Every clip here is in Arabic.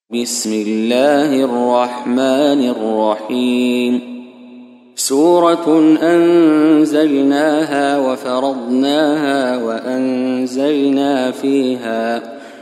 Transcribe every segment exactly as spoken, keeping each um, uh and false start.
بسم الله الرحمن الرحيم سورة أنزلناها وفرضناها وأنزلنا فيها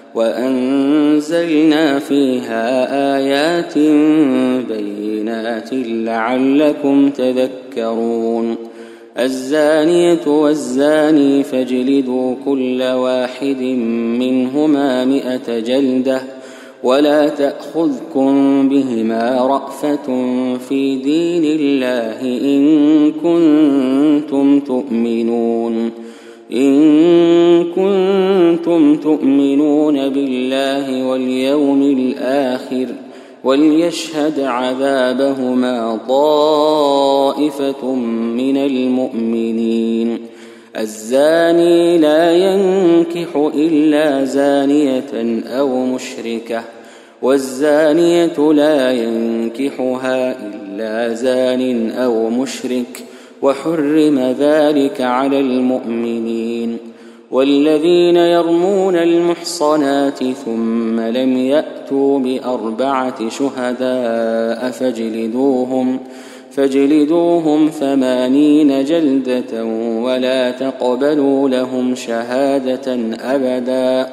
وأنزلنا فيها آيات بينات لعلكم تذكرون الزانية والزاني فاجلدوا كل واحد منهما مئة جلدة ولا تأخذكم بهما رأفة في دين الله إن كنتم تؤمنون إن كنتم تؤمنون بالله واليوم الآخر وليشهد عذابهما طائفة من المؤمنين الزاني لا ينكح إلا زانية أو مشركة والزانية لا ينكحها إلا زان أو مشرك وحرم ذلك على المؤمنين والذين يرمون المحصنات ثم لم يأتوا بأربعة شهداء فاجلدوهم فاجلدوهم ثمانين جلدة ولا تقبلوا لهم شهادة أبدا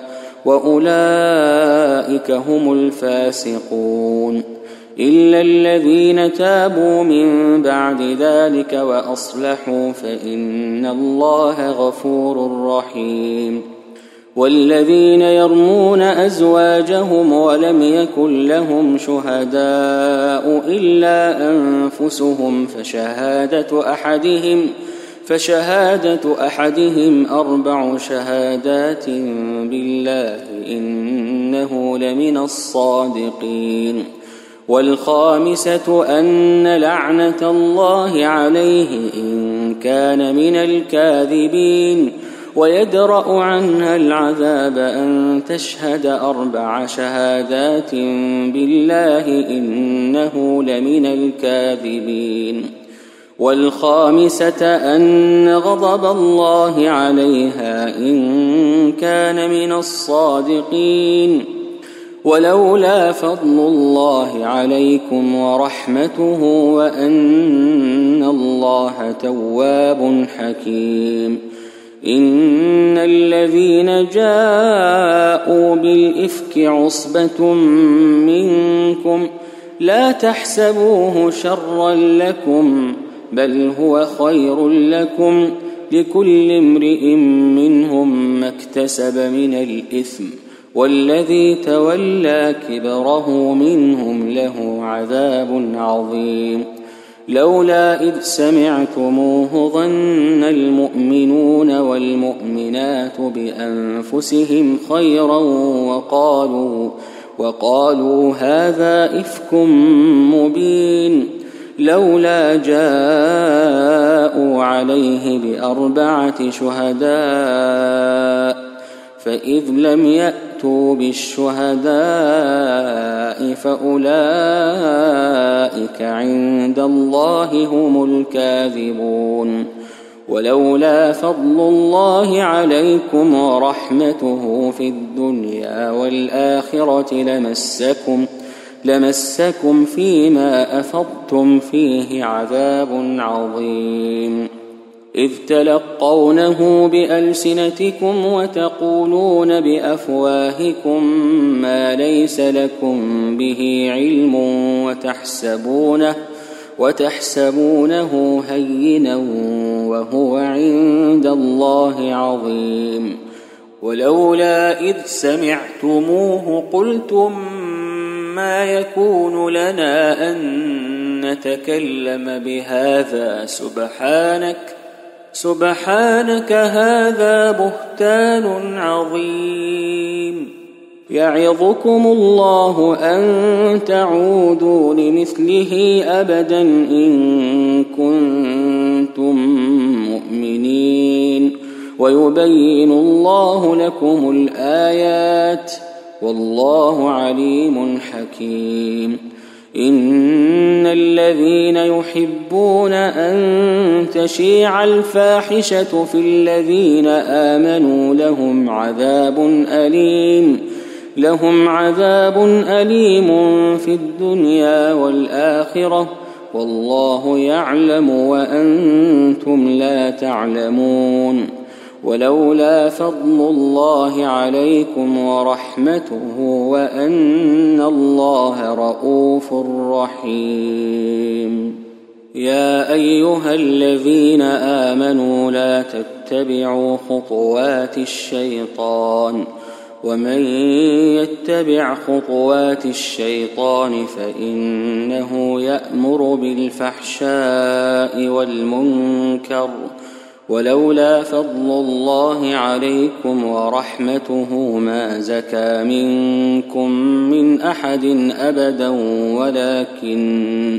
وأولئك هم الفاسقون إلا الذين تابوا من بعد ذلك وأصلحوا فإن الله غفور رحيم والذين يرمون أزواجهم ولم يكن لهم شهداء إلا أنفسهم فشهادة أحدهم فشهادة أحدهم أربع شهادات بالله إنه لمن الصادقين والخامسة أن لعنة الله عليه إن كان من الكاذبين ويدرأ عنها العذاب أن تشهد أربع شهادات بالله إنه لمن الكاذبين والخامسة أن غضب الله عليها إن كان من الصادقين ولولا فضل الله عليكم ورحمته وأن الله تواب حكيم إن الذين جاءوا بالإفك عصبة منكم لا تحسبوه شرا لكم بل هو خير لكم لكل امرئ منهم ما اكتسب من الإثم والذي تولى كبره منهم له عذاب عظيم لولا إذ سمعتموه ظن المؤمنون والمؤمنات بأنفسهم خيرا وقالوا وقالوا هذا إفك مبين لولا جاءوا عليه بأربعة شهداء فإذ لم يأتوا بالشهداء فأولئك عند الله هم الكاذبون ولولا فضل الله عليكم ورحمته في الدنيا والآخرة لمسكم لمسكم فيما أفضتم فيه عذاب عظيم إذ تلقونه بألسنتكم وتقولون بأفواهكم ما ليس لكم به علم وتحسبونه وتحسبونه هينا وهو عند الله عظيم ولولا إذ سمعتموه قلتم ما يكون لنا أن نتكلم بهذا سبحانك سبحانك هذا بهتان عظيم يعظكم الله أن تعودوا لمثله أبدا إن كنتم مؤمنين ويبين الله لكم الآيات والله عليم حكيم إن الذين يحبون أن تشيع الفاحشة في الذين آمنوا لهم عذاب أليم لهم عذاب أليم في الدنيا والآخرة والله يعلم وأنتم لا تعلمون. ولولا فضل الله عليكم ورحمته وأن الله رءوف رحيم. يا أيها الذين آمنوا لا تتبعوا خطوات الشيطان ومن يتبع خطوات الشيطان فإنه يأمر بالفحشاء والمنكر ولولا فضل الله عليكم ورحمته ما زكى منكم من أحد أبدا ولكن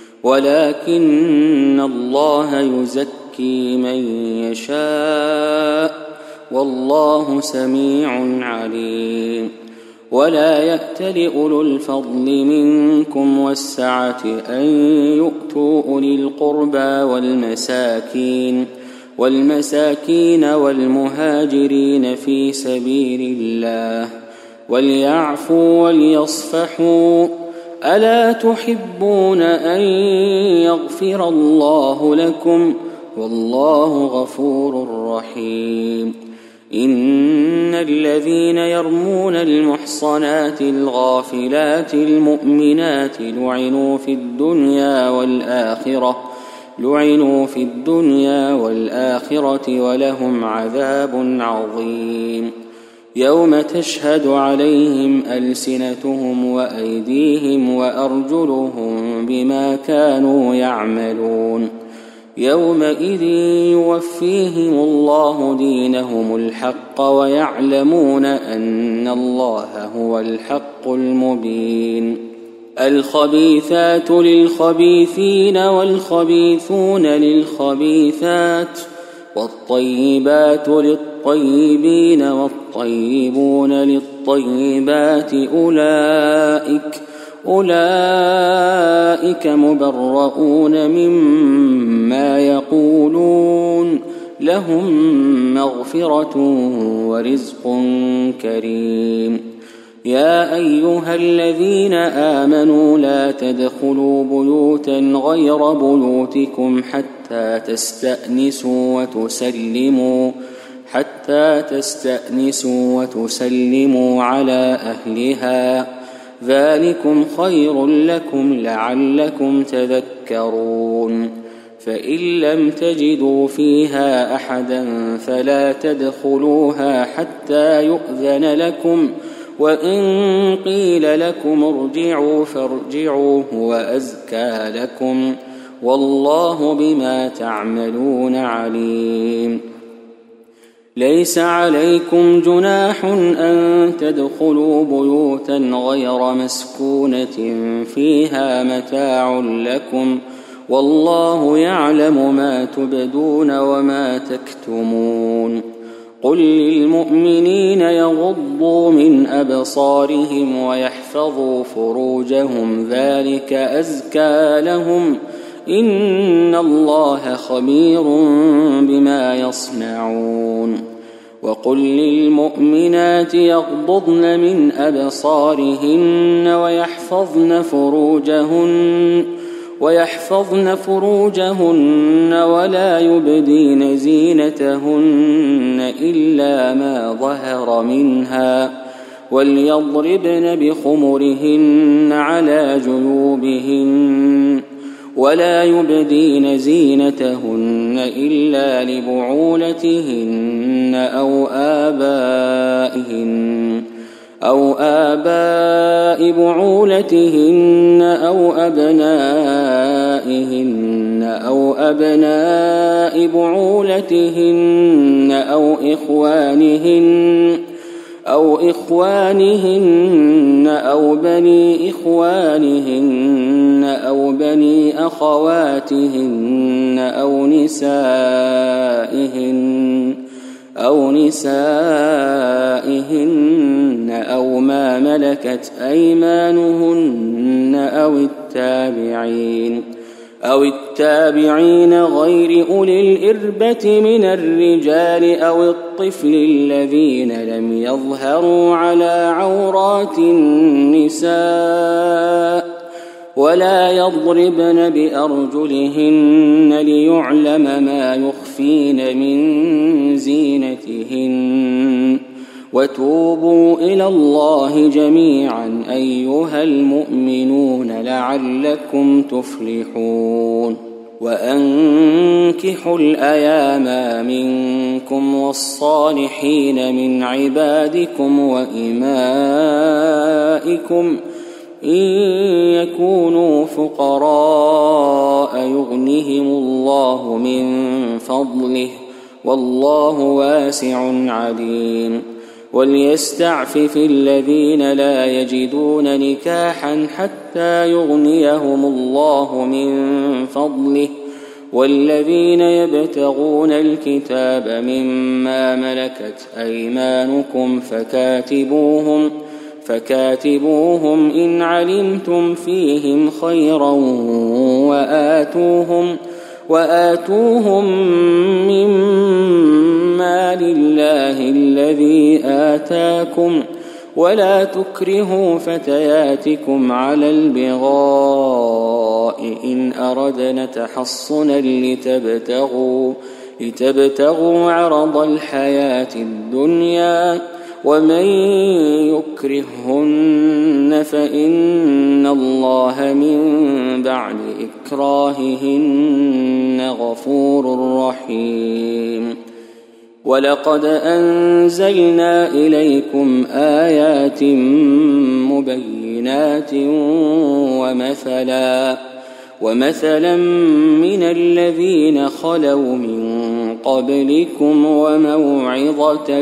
ولكن الله يزكي من يشاء والله سميع عليم. ولا يأتل أولو الفضل منكم والسعة أن يؤتوا أولي القربى والمساكين والمساكين والمهاجرين في سبيل الله وليعفوا وليصفحوا ألا تحبون أن يغفر الله لكم والله غفور رحيم. إن الذين يرمون المحصنات الغافلات المؤمنات لعنوا في الدنيا والآخرة لعنوا في الدنيا والآخرة ولهم عذاب عظيم. يوم تشهد عليهم ألسنتهم وأيديهم وأرجلهم بما كانوا يعملون يومئذ يوفيهم الله دينهم الحق ويعلمون أن الله هو الحق المبين. الخبيثات للخبيثين والخبيثون للخبيثات والطيبات للطيبين والطيبون للطيبات أولئك أولئك مبرؤون مما يقولون لهم مغفرة ورزق كريم. يا أيها الذين آمنوا لا تدخلوا بيوتا غير بيوتكم حتى تستأنسوا وتسلموا حتى تستأنسوا وتسلموا على أهلها ذلكم خير لكم لعلكم تذكرون. فإن لم تجدوا فيها أحدا فلا تدخلوها حتى يؤذن لكم وإن قيل لكم ارجعوا فارجعوا هو أزكى لكم والله بما تعملون عليم. ليس عليكم جناح أن تدخلوا بيوتا غير مسكونة فيها متاع لكم والله يعلم ما تبدون وما تكتمون. قل للمؤمنين يغضوا من أبصارهم ويحفظوا فروجهم ذلك أزكى لهم إن الله خبير بما يصنعون. وقل للمؤمنات يغضضن من أبصارهن ويحفظن فروجهن ويحفظن فروجهن ولا يبدين زينتهن إلا ما ظهر منها وليضربن بخمرهن على جيوبهن ولا يبدين زينتهن إلا لبعولتهن أو آبائهن أو آباء بعولتهن أو أبنائهن أو أبناء بعولتهن أو إخوانهن أو إخوانهن أو بني إخوانهن أو بني أخواتهن أو نسائهن أو نسائهن أو ما ملكت أيمانهن أو التابعين أو التابعين غير أولي الإربة من الرجال أو الطفل الذين لم يظهروا على عورات النساء ولا يضربن بأرجلهن ليعلم ما يخفين من زينتهن وتوبوا إلى الله جميعا أيها المؤمنون لعلكم تفلحون وأنكحوا الأيام منكم والصالحين من عبادكم وإمائكم إن يكونوا فقراء يغنهم الله من فضله والله واسع عليم وليستعفف الذين لا يجدون نكاحا حتى يغنيهم الله من فضله والذين يبتغون الكتاب مما ملكت أيمانكم فكاتبوهم فكاتبوهم إن علمتم فيهم خيرا وآتوهم وآتوهم مما لله الذي آتاكم ولا تكرهوا فتياتكم على البغاء إن أردنا تحصنا لتبتغوا, لتبتغوا عرض الحياة الدنيا ومن يكرههن فإن الله من بعد إكراههن غفور رحيم ولقد أنزلنا إليكم آيات مبينات ومثلا ومثلا من الذين خلوا من قبلكم وموعظة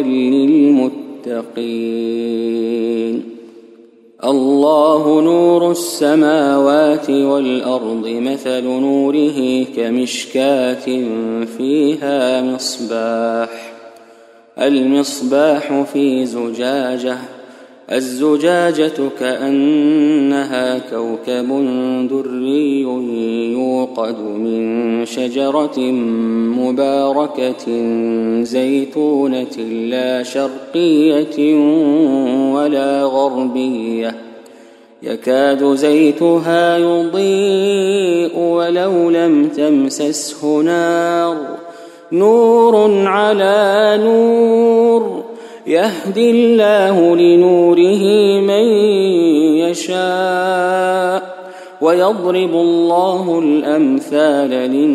للمتقين الله نور السماوات والأرض مثل نوره كمشكاة فيها مصباح المصباح في زجاجة الزجاجة كأنها كوكب دري يوقد من شجرة مباركة زيتونة لا شرقية ولا غربية يكاد زيتها يضيء ولو لم تمسسه نار نور على نور يهدي الله لنوره من يشاء ويضرب الله الأمثال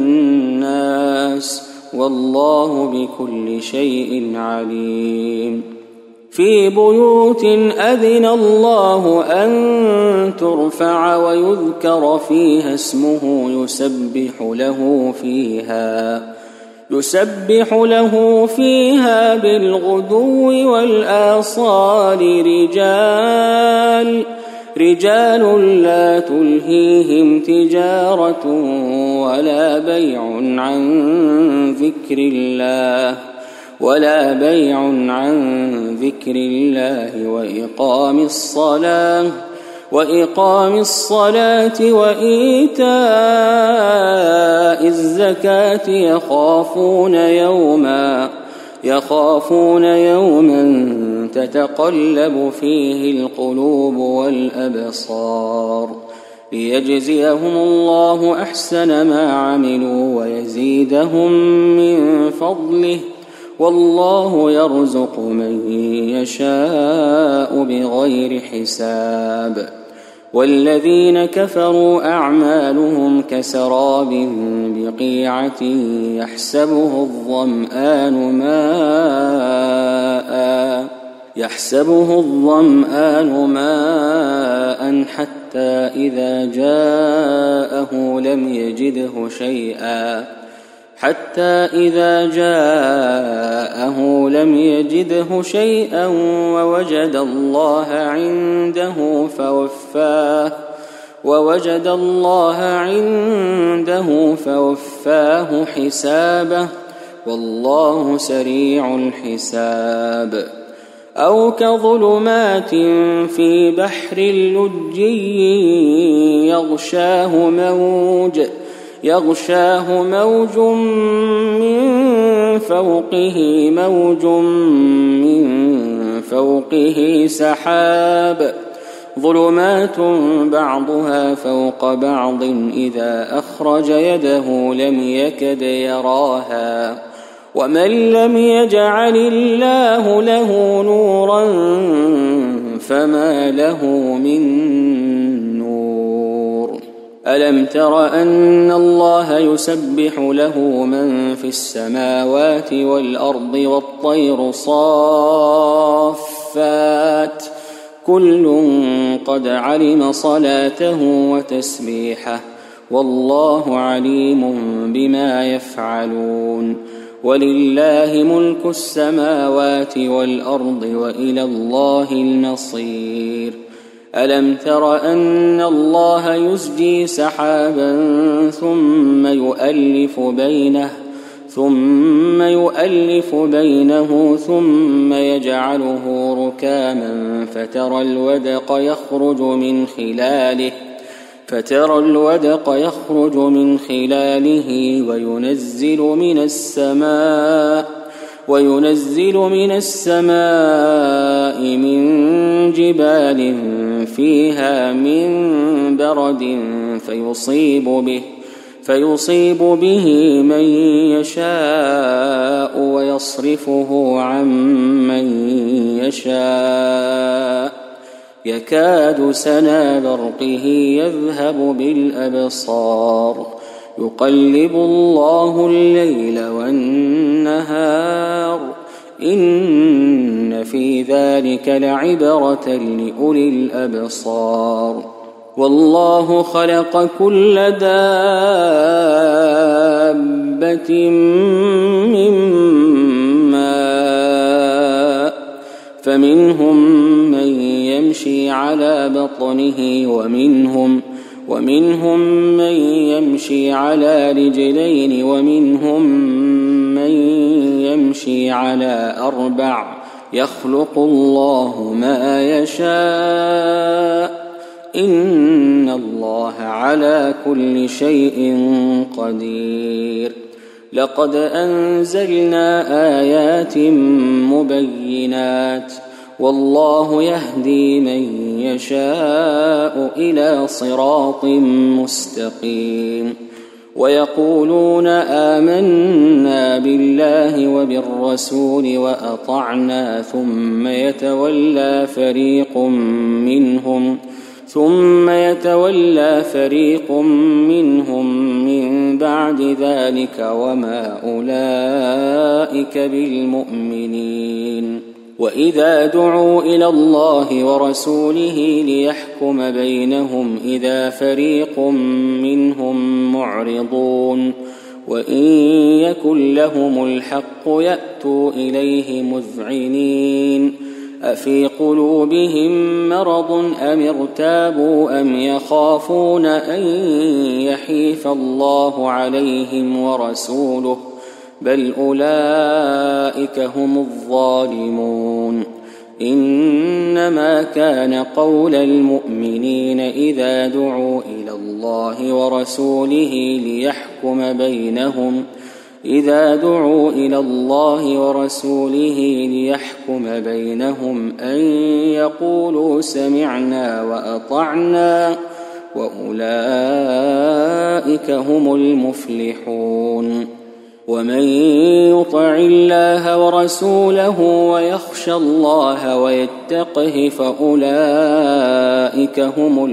للناس والله بكل شيء عليم في بيوت أذن الله أن ترفع ويذكر فيها اسمه يسبح له فيها يسبح له فيها بالغدو والآصال رجال رجال لا تلهيهم تجارة ولا بيع عن ذكر الله ولا بيع عن ذكر الله وإقام الصلاة وإقام الصلاة وإيتاء الزكاة يخافون يوما يخافون يوما تتقلب فيه القلوب والأبصار ليجزيهم الله أحسن ما عملوا ويزيدهم من فضله والله يرزق من يشاء بغير حساب والذين كفروا أعمالهم كسراب بقيعة يحسبه الظمآن ماء يحسبه الظمآن ماء حتى إذا جاءه لم يجده شيئا حتى إذا جاءه لم يجده شيئا ووجد الله عنده فوفاه ووجد الله عنده فوفاه حسابه والله سريع الحساب أو كظلمات في بحر لجي يغشاه موج يغشاه موج من فوقه موج من فوقه سحاب ظلمات بعضها فوق بعض إذا أخرج يده لم يكد يراها ومن لم يجعل الله له نورا فما له من نور. ألم تر أن الله يسبح له من في السماوات والأرض والطير صافات كل قد علم صلاته وتسبيحه والله عليم بما يفعلون. ولله ملك السماوات والأرض وإلى الله المصير. ألم تر أن الله يزجي سحابا ثم يؤلف بينه ثم يؤلف بينه ثم يجعله ركاما فترى الودق يخرج من خلاله فترى الودق يخرج من خلاله وينزل من السماء وينزل من السماء من جبال فيها من برد فيصيب به فيصيب به من يشاء ويصرفه عن من يشاء يكاد سنا برقه يذهب بالأبصار يقلب الله الليل والنهار إن في ذلك لعبرة لأولي الأبصار. والله خلق كل دابة من ماء فمنهم من يمشي على بطنه ومنهم ومنهم من يمشي على رجلين ومنهم من يمشي على أربع يخلق الله ما يشاء إن الله على كل شيء قدير. لقد أنزلنا آيات مبينات والله يهدي من يشاء إلى صراط مستقيم. ويقولون آمنا بالله وبالرسول وأطعنا ثم يتولى فريق منهم ثم يتولى فريق منهم من بعد ذلك وما أولئك بالمؤمنين. وإذا دعوا إلى الله ورسوله ليحكم بينهم إذا فريق منهم معرضون وإن يكن لهم الحق يأتوا إليه مذعنين أفي قلوبهم مرض أم ارتابوا أم يخافون أن يحيف الله عليهم ورسوله بل أولئك هم الظالمون. إنما كان قول المؤمنين إذا دعوا إلى الله ورسوله ليحكم بينهم إذا دعوا إلى الله ورسوله ليحكم بينهم أن يقولوا سمعنا وأطعنا وأولئك هم المفلحون. ومن يطع الله ورسوله ويخشى الله ويتقه فأولئك هم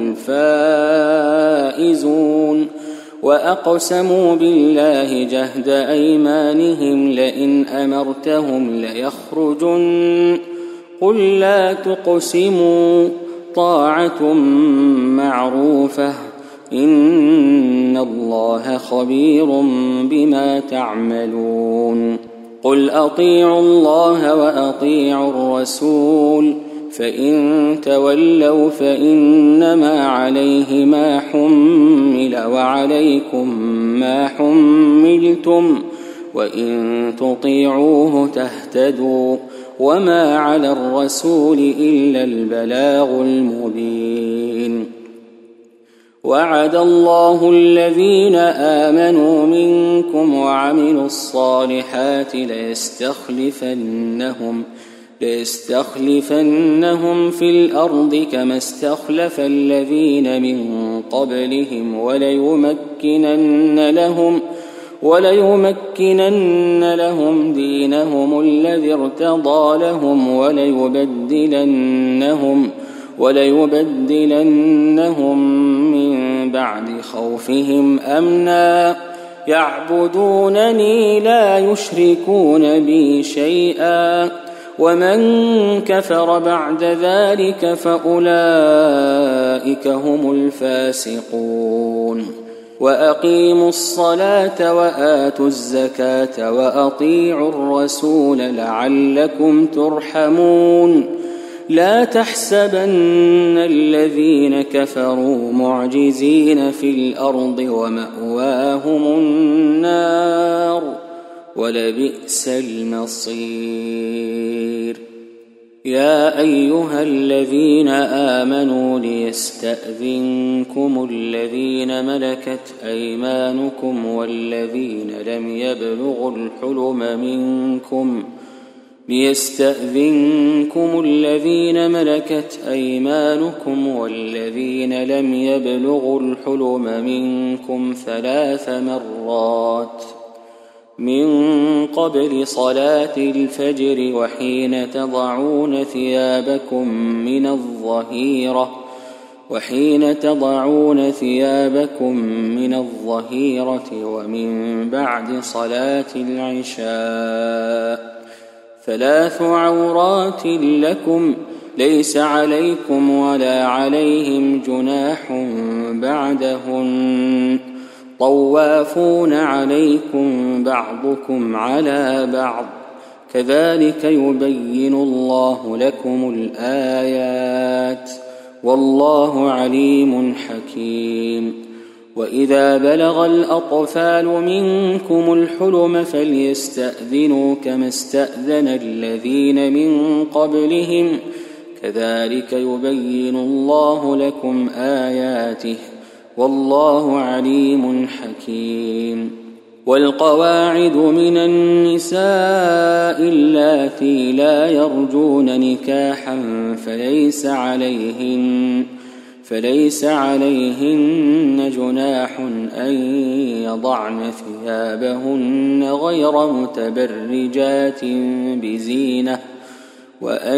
الفائزون. وأقسموا بالله جهد أيمانهم لئن أمرتهم ليخرجن قل لا تقسموا طاعة معروفة إن الله خبير بما تعملون. قل أطيعوا الله وأطيعوا الرسول فإن تولوا فإنما عليه ما حمل وعليكم ما حملتم وإن تطيعوه تهتدوا وما على الرسول إلا البلاغ المبين. وعد الله الذين آمنوا منكم وعملوا الصالحات ليستخلفنهم ليستخلفنهم في الأرض كما استخلف الذين من قبلهم وليمكنن لهم وليمكنن لهم دينهم الذي ارتضى لهم وليبدلنهم وليبدلنهم من بعد خوفهم أمنا يعبدونني لا يشركون بي شيئا ومن كفر بعد ذلك فأولئك هم الفاسقون وأقيموا الصلاة وآتوا الزكاة وأطيعوا الرسول لعلكم ترحمون لا تحسبن الذين كفروا معجزين في الأرض ومأواهم النار ولبئس المصير يا أيها الذين آمنوا ليستأذنكم الذين ملكت أيمانكم والذين لم يبلغوا الحلم منكم ليستأذنكم الذين ملكت أيمانكم والذين لم يبلغوا الحلم منكم ثلاث مرات من قبل صلاة الفجر وحين تضعون ثيابكم من الظهيرة وحين تضعون ثيابكم من الظهيرة ومن بعد صلاة العشاء ثلاث عورات لكم ليس عليكم ولا عليهم جناح بعدهن طوافون عليكم بعضكم على بعض كذلك يبين الله لكم الآيات والله عليم حكيم وإذا بلغ الأطفال منكم الحلم فليستأذنوا كما استأذن الذين من قبلهم كذلك يبين الله لكم آياته والله عليم حكيم والقواعد من النساء اللاتي لا يرجون نكاحا فليس عليهن فليس عليهن جناح أن يضعن ثيابهن غير متبرجات بزينة وأن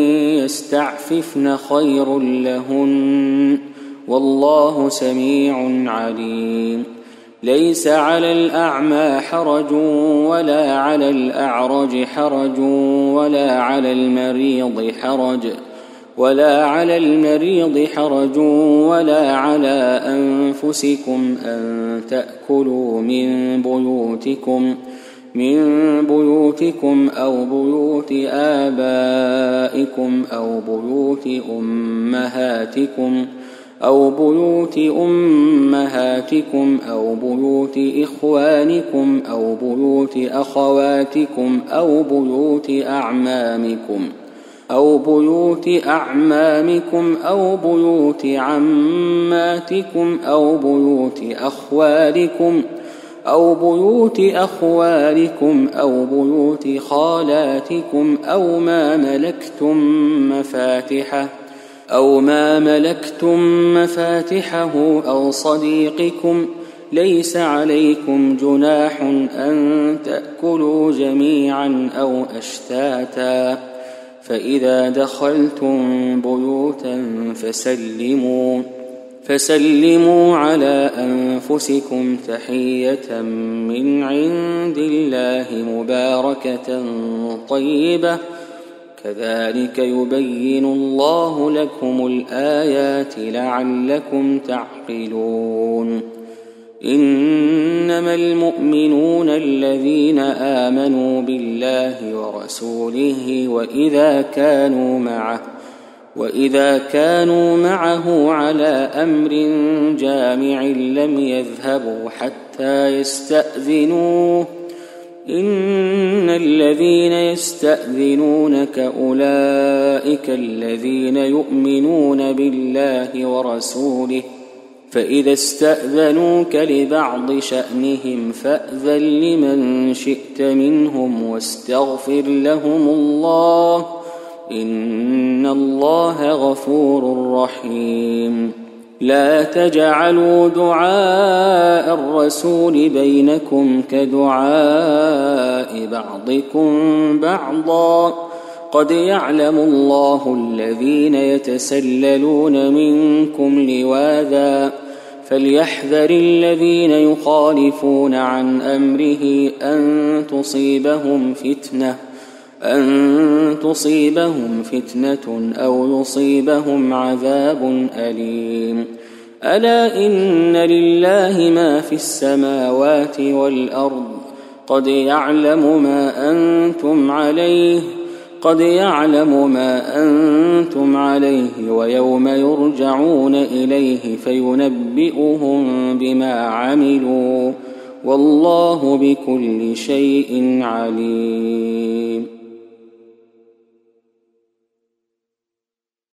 يستعففن خير لهن والله سميع عليم ليس على الأعمى حرج ولا على الأعرج حرج ولا على المريض حرج ولا على المريض حرج ولا على أنفسكم أن تأكلوا من بيوتكم من بيوتكم أو بيوت آبائكم أو بيوت أمهاتكم أو بيوت أمهاتكم أو بيوت إخوانكم أو بيوت أخواتكم أو بيوت أعمامكم أو بيوت أعمامكم أو بيوت عماتكم أو بيوت أخوالكم أو بيوت أخوالكم أو بيوت خالاتكم أو ما ملكتم مفاتحه أو ما ملكتم مفاتحه أو صديقكم ليس عليكم جناح أن تأكلوا جميعا أو أشتاتا فإذا دخلتم بيوتا فسلموا فسلموا على أنفسكم تحية من عند الله مباركة طيبة كذلك يبين الله لكم الآيات لعلكم تعقلون إنما المؤمنون الذين آمنوا بالله ورسوله وإذا كانوا معه وإذا كانوا معه على أمر جامع لم يذهبوا حتى يستأذنوه إن الذين يستأذنونك أولئك الذين يؤمنون بالله ورسوله فإذا استأذنوك لبعض شأنهم فأذن لمن شئت منهم واستغفر لهم الله إن الله غفور رحيم. لا تجعلوا دعاء الرسول بينكم كدعاء بعضكم بعضا قد يعلم الله الذين يتسللون منكم لواذا فليحذر الذين يخالفون عن أمره أن تصيبهم فتنة أن تصيبهم فتنة أو يصيبهم عذاب أليم. ألا إن لله ما في السماوات والأرض قد يعلم ما أنتم عليه قد يعلم ما أنتم عليه ويوم يرجعون إليه فينبئهم بما عملوا والله بكل شيء عليم.